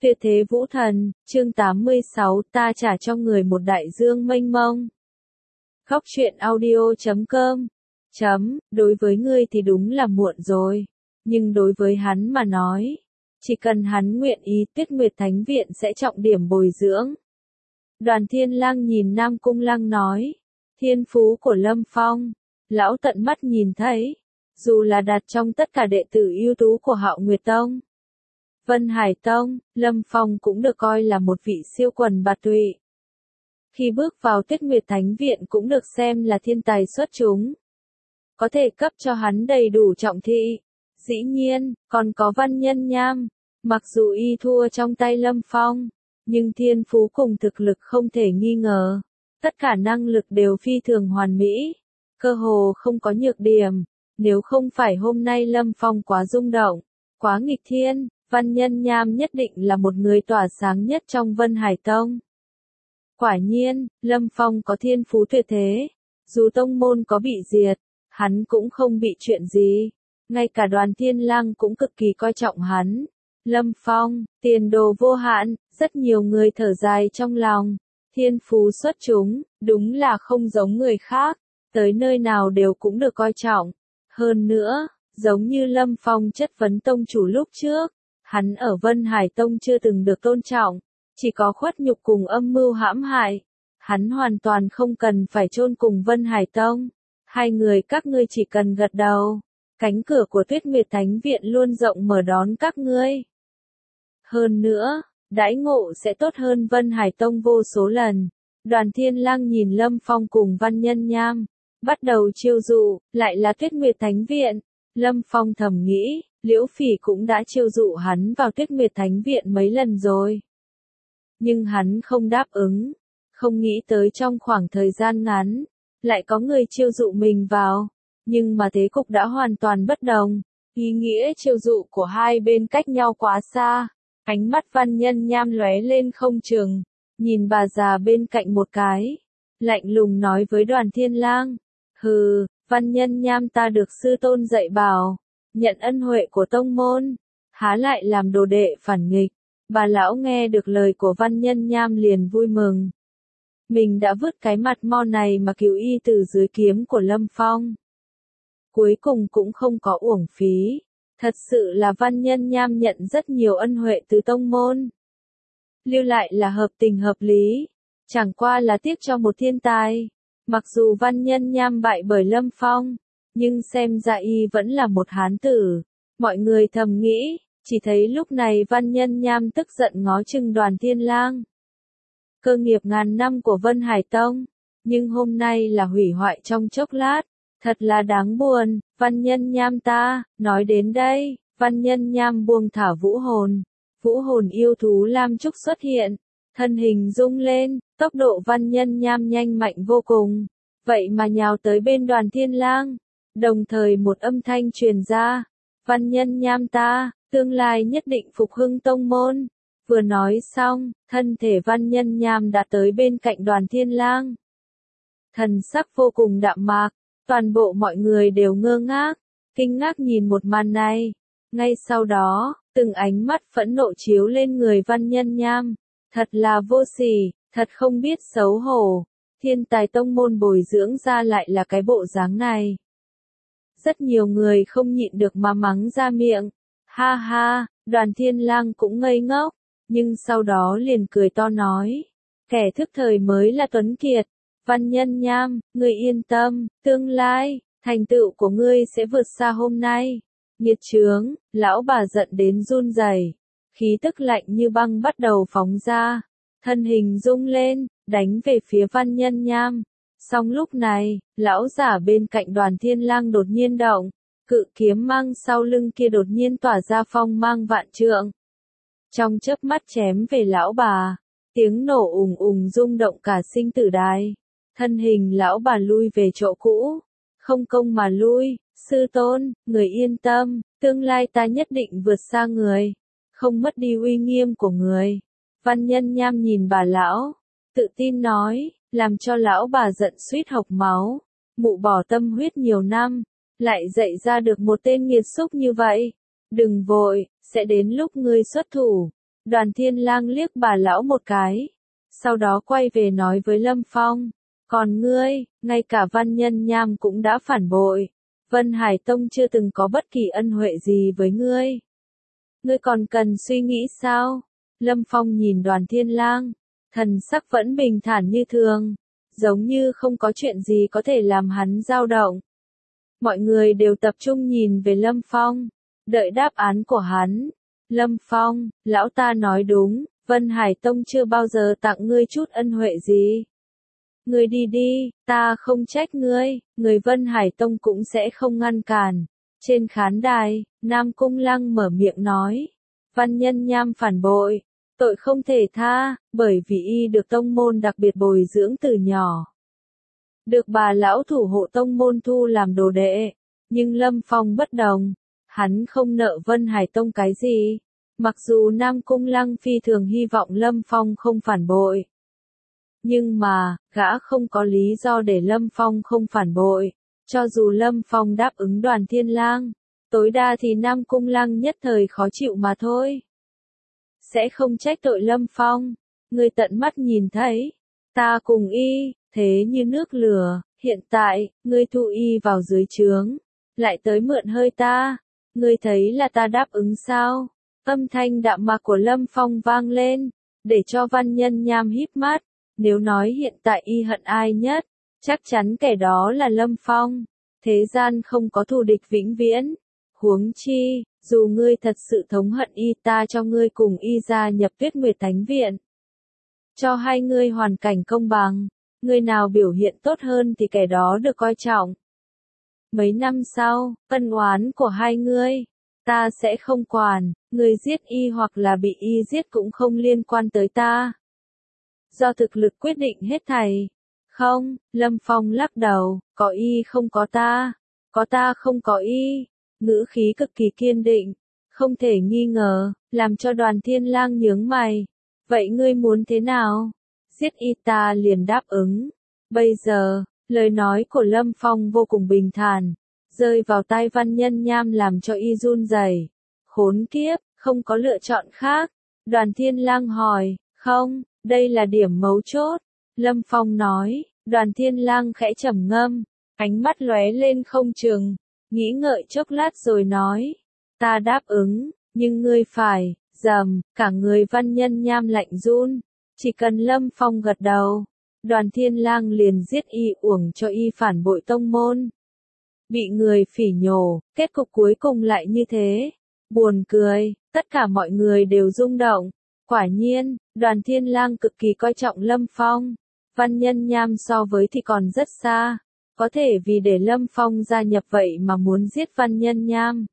Tuyệt thế vũ thần, chương 86, ta trả cho người một đại dương mênh mông. Góc truyện audio.com. Đối với ngươi thì đúng là muộn rồi. Nhưng đối với hắn mà nói, chỉ cần hắn nguyện ý, Tuyết Nguyệt Thánh Viện sẽ trọng điểm bồi dưỡng. Đoàn Thiên Lang nhìn Nam Cung Lăng nói, thiên phú của Lâm Phong, lão tận mắt nhìn thấy, dù là đặt trong tất cả đệ tử ưu tú của Hạo Nguyệt Tông, Vân Hải Tông, Lâm Phong cũng được coi là một vị siêu quần bạt tụy. Khi bước vào Tuyết Nguyệt Thánh Viện cũng được xem là thiên tài xuất chúng. Có thể cấp cho hắn đầy đủ trọng thị. Dĩ nhiên, còn có Văn Nhân Nham. Mặc dù y thua trong tay Lâm Phong, nhưng thiên phú cùng thực lực không thể nghi ngờ. Tất cả năng lực đều phi thường hoàn mỹ. Cơ hồ không có nhược điểm. Nếu không phải hôm nay Lâm Phong quá rung động, quá nghịch thiên, Văn Nhân Nham nhất định là một người tỏa sáng nhất trong Vân Hải Tông. Quả nhiên, Lâm Phong có thiên phú tuyệt thế. Dù tông môn có bị diệt, hắn cũng không bị chuyện gì. Ngay cả Đoàn Thiên Lang cũng cực kỳ coi trọng hắn. Lâm Phong, tiền đồ vô hạn, rất nhiều người thở dài trong lòng. Thiên phú xuất chúng, đúng là không giống người khác. Tới nơi nào đều cũng được coi trọng. Hơn nữa, giống như Lâm Phong chất vấn tông chủ lúc trước, hắn ở Vân Hải Tông chưa từng được tôn trọng, chỉ có khuất nhục cùng âm mưu hãm hại. Hắn hoàn toàn không cần phải chôn cùng Vân Hải Tông. Hai người các ngươi chỉ cần gật đầu, cánh cửa của Tuyết Nguyệt Thánh Viện luôn rộng mở đón các ngươi. Hơn nữa, đãi ngộ sẽ tốt hơn Vân Hải Tông vô số lần. Đoàn Thiên Lang nhìn Lâm Phong cùng Văn Nhân Nham, bắt đầu chiêu dụ, lại là Tuyết Nguyệt Thánh Viện. Lâm Phong thầm nghĩ, Liễu Phỉ cũng đã chiêu dụ hắn vào Tuyết Nguyệt Thánh Viện mấy lần rồi. Nhưng hắn không đáp ứng, không nghĩ tới trong khoảng thời gian ngắn, lại có người chiêu dụ mình vào. Nhưng mà thế cục đã hoàn toàn bất đồng, ý nghĩa chiêu dụ của hai bên cách nhau quá xa. Ánh mắt Văn Nhân Nham lóe lên không chừng, nhìn bà già bên cạnh một cái, lạnh lùng nói với Đoàn Thiên Lang, hừ, Văn Nhân Nham ta được sư tôn dạy bảo, nhận ân huệ của tông môn, há lại làm đồ đệ phản nghịch. Bà lão nghe được lời của Văn Nhân Nham liền vui mừng. Mình đã vứt cái mặt mo này mà cứu y từ dưới kiếm của Lâm Phong. Cuối cùng cũng không có uổng phí. Thật sự là Văn Nhân Nham nhận rất nhiều ân huệ từ tông môn. Lưu lại là hợp tình hợp lý. Chẳng qua là tiếc cho một thiên tài. Mặc dù Văn Nhân Nham bại bởi Lâm Phong, nhưng xem ra y vẫn là một hán tử. Mọi người thầm nghĩ, chỉ thấy lúc này Văn Nhân Nham tức giận ngó chừng Đoàn Thiên Lang. Cơ nghiệp ngàn năm của Vân Hải Tông, nhưng hôm nay là hủy hoại trong chốc lát. Thật là đáng buồn, Văn Nhân Nham ta, nói đến đây, Văn Nhân Nham buông thả vũ hồn yêu thú lam trúc xuất hiện, thân hình rung lên, tốc độ Văn Nhân Nham nhanh mạnh vô cùng, vậy mà nhào tới bên Đoàn Thiên Lang, đồng thời một âm thanh truyền ra, Văn Nhân Nham ta, tương lai nhất định phục hưng tông môn. Vừa nói xong, thân thể Văn Nhân Nham đã tới bên cạnh Đoàn Thiên Lang. Thần sắc vô cùng đạm mạc. Toàn bộ mọi người đều ngơ ngác, kinh ngạc nhìn một màn này. Ngay sau đó, từng ánh mắt phẫn nộ chiếu lên người Văn Nhân Nham. Thật là vô sỉ, thật không biết xấu hổ. Thiên tài tông môn bồi dưỡng ra lại là cái bộ dáng này. Rất nhiều người không nhịn được mà mắng ra miệng. Ha ha, Đoàn Thiên Lang cũng ngây ngốc, nhưng sau đó liền cười to nói. Kẻ thức thời mới là tuấn kiệt. Văn Nhân Nham, ngươi yên tâm, tương lai, thành tựu của ngươi sẽ vượt xa hôm nay. Nghiệt chướng, lão bà giận đến run rẩy, khí tức lạnh như băng bắt đầu phóng ra, thân hình rung lên, đánh về phía Văn Nhân Nham. Song lúc này, lão giả bên cạnh Đoàn Thiên Lang đột nhiên động, cự kiếm mang sau lưng kia đột nhiên tỏa ra phong mang vạn trượng. Trong chớp mắt chém về lão bà, tiếng nổ ùng ùng rung động cả sinh tử đài. Thân hình lão bà lui về chỗ cũ, không công mà lui, sư tôn, người yên tâm, tương lai ta nhất định vượt xa người, không mất đi uy nghiêm của người. Văn Nhân Nham nhìn bà lão, tự tin nói, làm cho lão bà giận suýt hộc máu, mụ bỏ tâm huyết nhiều năm, lại dạy ra được một tên nghiệt xúc như vậy. Đừng vội, sẽ đến lúc ngươi xuất thủ. Đoàn Thiên Lang liếc bà lão một cái, sau đó quay về nói với Lâm Phong, còn ngươi, ngay cả Văn Nhân Nham cũng đã phản bội. Vân Hải Tông chưa từng có bất kỳ ân huệ gì với ngươi. Ngươi còn cần suy nghĩ sao? Lâm Phong nhìn Đoàn Thiên Lang, thần sắc vẫn bình thản như thường, giống như không có chuyện gì có thể làm hắn dao động. Mọi người đều tập trung nhìn về Lâm Phong, đợi đáp án của hắn. Lâm Phong, lão ta nói đúng, Vân Hải Tông chưa bao giờ tặng ngươi chút ân huệ gì. Ngươi đi đi, ta không trách ngươi, người Vân Hải Tông cũng sẽ không ngăn cản. Trên khán đài, Nam Cung Lăng mở miệng nói, Văn Nhân Nham phản bội, tội không thể tha, bởi vì y được tông môn đặc biệt bồi dưỡng từ nhỏ. Được bà lão thủ hộ tông môn thu làm đồ đệ, nhưng Lâm Phong bất đồng, hắn không nợ Vân Hải Tông cái gì. Mặc dù Nam Cung Lăng phi thường hy vọng Lâm Phong không phản bội. Nhưng mà, gã không có lý do để Lâm Phong không phản bội. Cho dù Lâm Phong đáp ứng Đoàn Thiên Lang, tối đa thì Nam Cung Lăng nhất thời khó chịu mà thôi. Sẽ không trách tội Lâm Phong. Người tận mắt nhìn thấy, ta cùng y, thế như nước lửa, hiện tại, ngươi thu y vào dưới trướng, lại tới mượn hơi ta. Ngươi thấy là ta đáp ứng sao? Âm thanh đạm mạc của Lâm Phong vang lên, để cho Văn Nhân Nham híp mắt. Nếu nói hiện tại y hận ai nhất, chắc chắn kẻ đó là Lâm Phong. Thế gian không có thù địch vĩnh viễn. Huống chi, dù ngươi thật sự thống hận y, ta cho ngươi cùng y gia nhập Tuyết Nguyệt Thánh Viện. Cho hai ngươi hoàn cảnh công bằng, người nào biểu hiện tốt hơn thì kẻ đó được coi trọng. Mấy năm sau, ân oán của hai ngươi, ta sẽ không quản, người giết y hoặc là bị y giết cũng không liên quan tới ta. Do thực lực quyết định hết thảy. Không, Lâm Phong lắc đầu, có y không có ta không có y. Ngữ khí cực kỳ kiên định, không thể nghi ngờ, làm cho Đoàn Thiên Lang nhướng mày. Vậy ngươi muốn thế nào? Giết y ta liền đáp ứng. Bây giờ, lời nói của Lâm Phong vô cùng bình thản, rơi vào tai Văn Nhân Nham làm cho y run rẩy. Khốn kiếp, không có lựa chọn khác. Đoàn Thiên Lang hỏi, không, đây là điểm mấu chốt. Lâm Phong nói, Đoàn Thiên Lang khẽ trầm ngâm, ánh mắt lóe lên không chừng, nghĩ ngợi chốc lát rồi nói, ta đáp ứng, nhưng ngươi phải, cả người Văn Nhân Nham lạnh run, chỉ cần Lâm Phong gật đầu, Đoàn Thiên Lang liền giết y uổng cho y phản bội tông môn. Bị người phỉ nhổ, kết cục cuối cùng lại như thế. Buồn cười, tất cả mọi người đều rung động. Quả nhiên, Đoàn Thiên Lang cực kỳ coi trọng Lâm Phong. Văn Nhân Nham so với thì còn rất xa. Có thể vì để Lâm Phong gia nhập vậy mà muốn giết Văn Nhân Nham.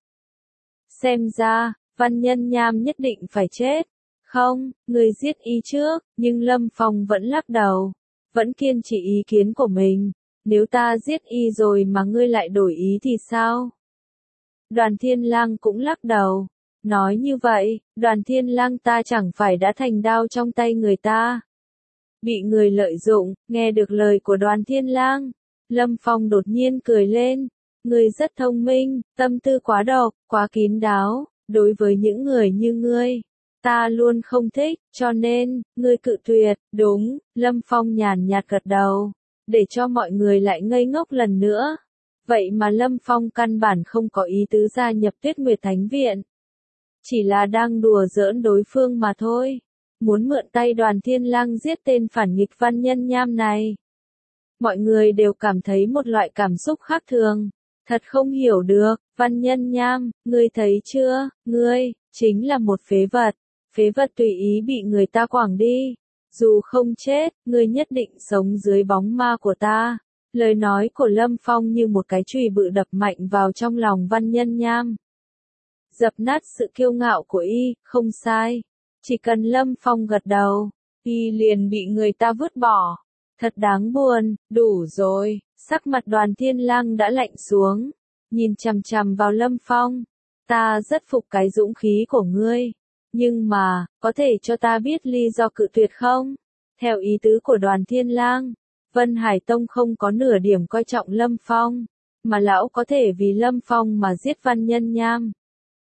Xem ra, Văn Nhân Nham nhất định phải chết. Không, người giết y trước, nhưng Lâm Phong vẫn lắc đầu. Vẫn kiên trì ý kiến của mình. Nếu ta giết y rồi mà ngươi lại đổi ý thì sao? Đoàn Thiên Lang cũng lắc đầu. Nói như vậy, Đoàn Thiên Lang ta chẳng phải đã thành đao trong tay người ta. Bị người lợi dụng, nghe được lời của Đoàn Thiên Lang. Lâm Phong đột nhiên cười lên. Ngươi rất thông minh, tâm tư quá độc, quá kín đáo. Đối với những người như ngươi, ta luôn không thích, cho nên, ngươi cự tuyệt. Đúng, Lâm Phong nhàn nhạt gật đầu. Để cho mọi người lại ngây ngốc lần nữa. Vậy mà Lâm Phong căn bản không có ý tứ gia nhập Tuyết Nguyệt Thánh Viện. Chỉ là đang đùa giỡn đối phương mà thôi. Muốn mượn tay Đoàn Thiên Lang giết tên phản nghịch Văn Nhân Nham này. Mọi người đều cảm thấy một loại cảm xúc khác thường. Thật không hiểu được, Văn Nhân Nham, ngươi thấy chưa, ngươi, chính là một phế vật. Phế vật tùy ý bị người ta quẳng đi. Dù không chết, ngươi nhất định sống dưới bóng ma của ta. Lời nói của Lâm Phong như một cái chùy bự đập mạnh vào trong lòng Văn Nhân Nham. Dập nát sự kiêu ngạo của y, không sai. Chỉ cần Lâm Phong gật đầu, y liền bị người ta vứt bỏ. Thật đáng buồn, đủ rồi. Sắc mặt Đoàn Thiên Lang đã lạnh xuống. Nhìn chằm chằm vào Lâm Phong. Ta rất phục cái dũng khí của ngươi. Nhưng mà, có thể cho ta biết lý do cự tuyệt không? Theo ý tứ của Đoàn Thiên Lang, Vân Hải Tông không có nửa điểm coi trọng Lâm Phong, mà lão có thể vì Lâm Phong mà giết Văn Nhân Nham.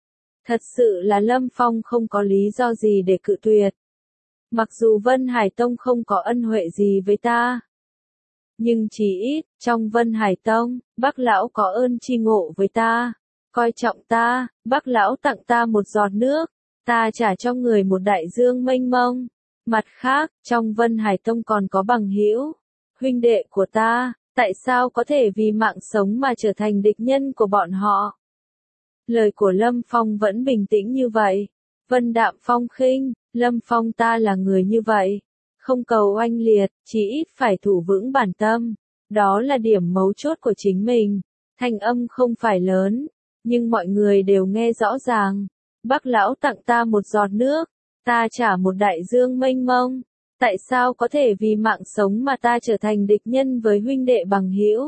Thật sự là Lâm Phong không có lý do gì để cự tuyệt. Mặc dù Vân Hải Tông không có ân huệ gì với ta, nhưng chỉ ít, trong Vân Hải Tông, Bác Lão có ơn tri ngộ với ta, coi trọng ta, Bác Lão tặng ta một giọt nước, ta trả cho người một đại dương mênh mông. Mặt khác, trong Vân Hải Tông còn có bằng hữu, huynh đệ của ta, tại sao có thể vì mạng sống mà trở thành địch nhân của bọn họ? Lời của Lâm Phong vẫn bình tĩnh như vậy, vân đạm phong khinh, Lâm Phong ta là người như vậy, không cầu oanh liệt, chỉ ít phải thủ vững bản tâm, đó là điểm mấu chốt của chính mình. Thanh âm không phải lớn, nhưng mọi người đều nghe rõ ràng. Bác Lão tặng ta một giọt nước, ta trả một đại dương mênh mông, tại sao có thể vì mạng sống mà ta trở thành địch nhân với huynh đệ bằng hữu?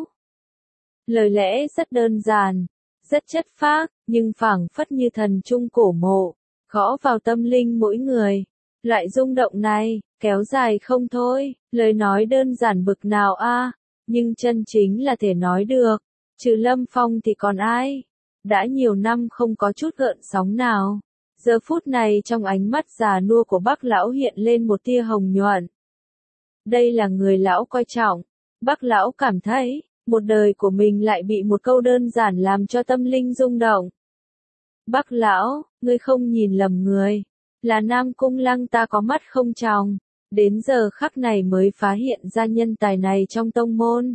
Lời lẽ rất đơn giản, rất chất phác, nhưng phảng phất như thần trung cổ mộ, gõ vào tâm linh mỗi người. Loại rung động này, kéo dài không thôi, lời nói đơn giản bực nào a, nhưng chân chính là thể nói được, trừ Lâm Phong thì còn ai? Đã nhiều năm không có chút gợn sóng nào. Giờ phút này trong ánh mắt già nua của Bác Lão hiện lên một tia hồng nhuận. Đây là người lão coi trọng. Bác Lão cảm thấy, một đời của mình lại bị một câu đơn giản làm cho tâm linh rung động. Bác Lão, ngươi không nhìn lầm người. Là Nam Cung Lăng ta có mắt không tròng. Đến giờ khắc này mới phát hiện ra nhân tài này trong tông môn.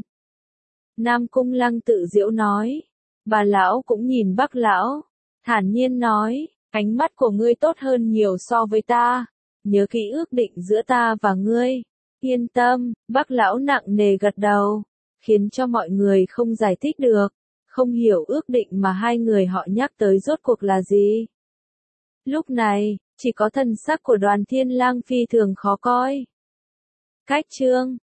Nam Cung Lăng tự giễu nói. Bà Lão cũng nhìn Bác Lão. Thản nhiên nói. Ánh mắt của ngươi tốt hơn nhiều so với ta. Nhớ kỹ ước định giữa ta và ngươi. Yên tâm, Bác Lão nặng nề gật đầu. Khiến cho mọi người không giải thích được. Không hiểu ước định mà hai người họ nhắc tới rốt cuộc là gì. Lúc này, chỉ có thần sắc của Đoàn Thiên Lang phi thường khó coi. Cách chương